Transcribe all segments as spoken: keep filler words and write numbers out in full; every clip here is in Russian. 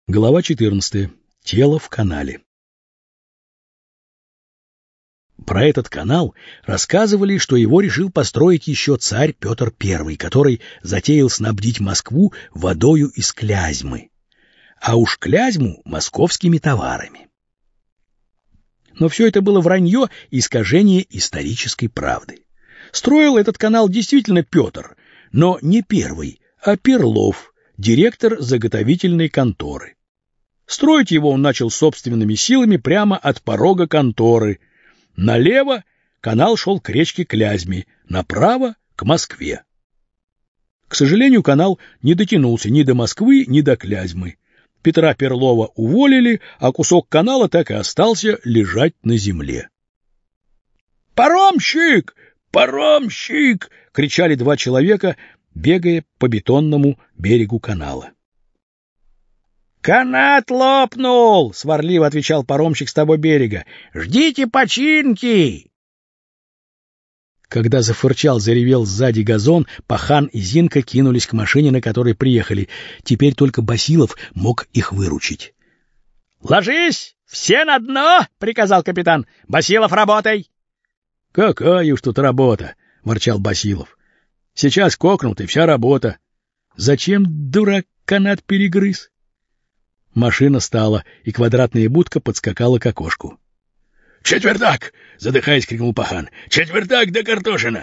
Глава четырнадцатая. Тело в канале. Про этот канал рассказывали, что его решил построить еще царь Петр Первый, который затеял снабдить Москву водою из Клязьмы, а уж Клязьму московскими товарами. Но все это было вранье и искажение исторической правды. Строил этот канал действительно Петр, но не Первый, а Перлов, директор заготовительной конторы. Строить его он начал собственными силами прямо от порога конторы. Налево канал шел к речке Клязьме, направо — к Москве. К сожалению, канал не дотянулся ни до Москвы, ни до Клязьмы. Петра Перлова уволили, а кусок канала так и остался лежать на земле. «Паромщик! Паромщик!» — кричали два человека, бегая по бетонному берегу канала. «Канат лопнул!» — сварливо отвечал паромщик с того берега. «Ждите починки!» Когда зафырчал, заревел сзади газон, Пахан и Зинка кинулись к машине, на которой приехали. Теперь только Басилов мог их выручить. «Ложись! Все на дно!» — приказал капитан. «Басилов, работай!» «Какая уж тут работа!» — ворчал Басилов. «Сейчас кокнут, и вся работа. Зачем, дурак, канат перегрыз?» Машина стала, и квадратная будка подскакала к окошку. «Четвертак!» — задыхаясь, крикнул Пахан. «Четвертак да картошина!»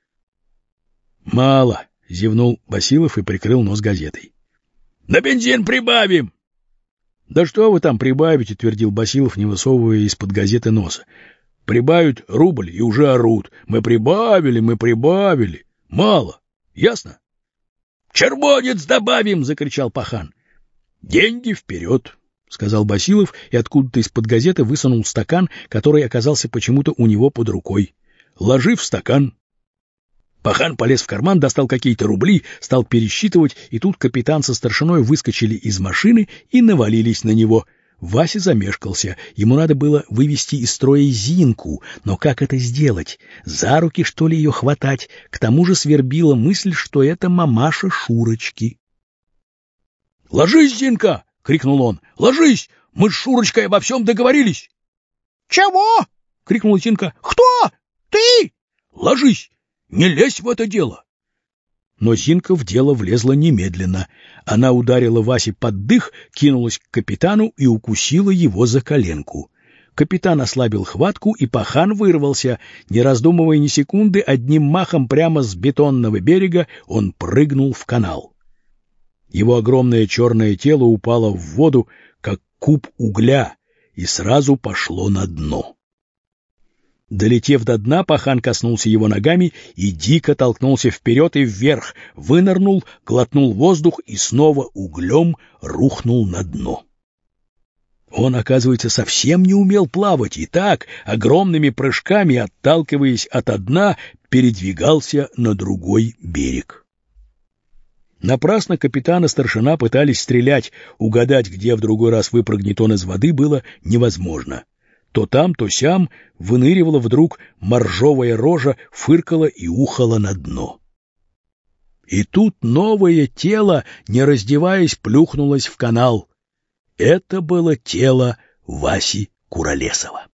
«Мало!» — зевнул Басилов и прикрыл нос газетой. «На бензин прибавим!» «Да что вы там прибавите?» — твердил Басилов, не высовывая из-под газеты носа. «Прибавят рубль и уже орут. Мы прибавили, мы прибавили. Мало. Ясно?» «Червонец добавим!» — закричал Пахан. «Деньги вперед!» — сказал Басилов, и откуда-то из-под газеты высунул стакан, который оказался почему-то у него под рукой. «Ложи в стакан!» Пахан полез в карман, достал какие-то рубли, стал пересчитывать, и тут капитан со старшиной выскочили из машины и навалились на него. Вася замешкался. Ему надо было вывести из строя Зинку, но как это сделать? За руки, что ли, ее хватать? К тому же свербила мысль, что это мамаша Шурочки. «Ложись, Зинка!» — крикнул он. «Ложись! Мы с Шурочкой обо всем договорились!» «Чего?» — крикнула Зинка. «Кто? Ты?» «Ложись! Не лезь в это дело!» Но Зинка в дело влезла немедленно. Она ударила Васе под дых, кинулась к капитану и укусила его за коленку. Капитан ослабил хватку, и Пахан вырвался. Не раздумывая ни секунды, одним махом прямо с бетонного берега он прыгнул в канал. Его огромное черное тело упало в воду, как куб угля, и сразу пошло на дно. Долетев до дна, Пахан коснулся его ногами и дико толкнулся вперед и вверх, вынырнул, глотнул воздух и снова углем рухнул на дно. Он, оказывается, совсем не умел плавать, и так, огромными прыжками, отталкиваясь ото дна, передвигался на другой берег. Напрасно капитан и старшина пытались стрелять, угадать, где в другой раз выпрыгнет он из воды, было невозможно. То там, то сям выныривала вдруг моржовая рожа, фыркала и ухала на дно. И тут новое тело, не раздеваясь, плюхнулось в канал. Это было тело Васи Куролесова.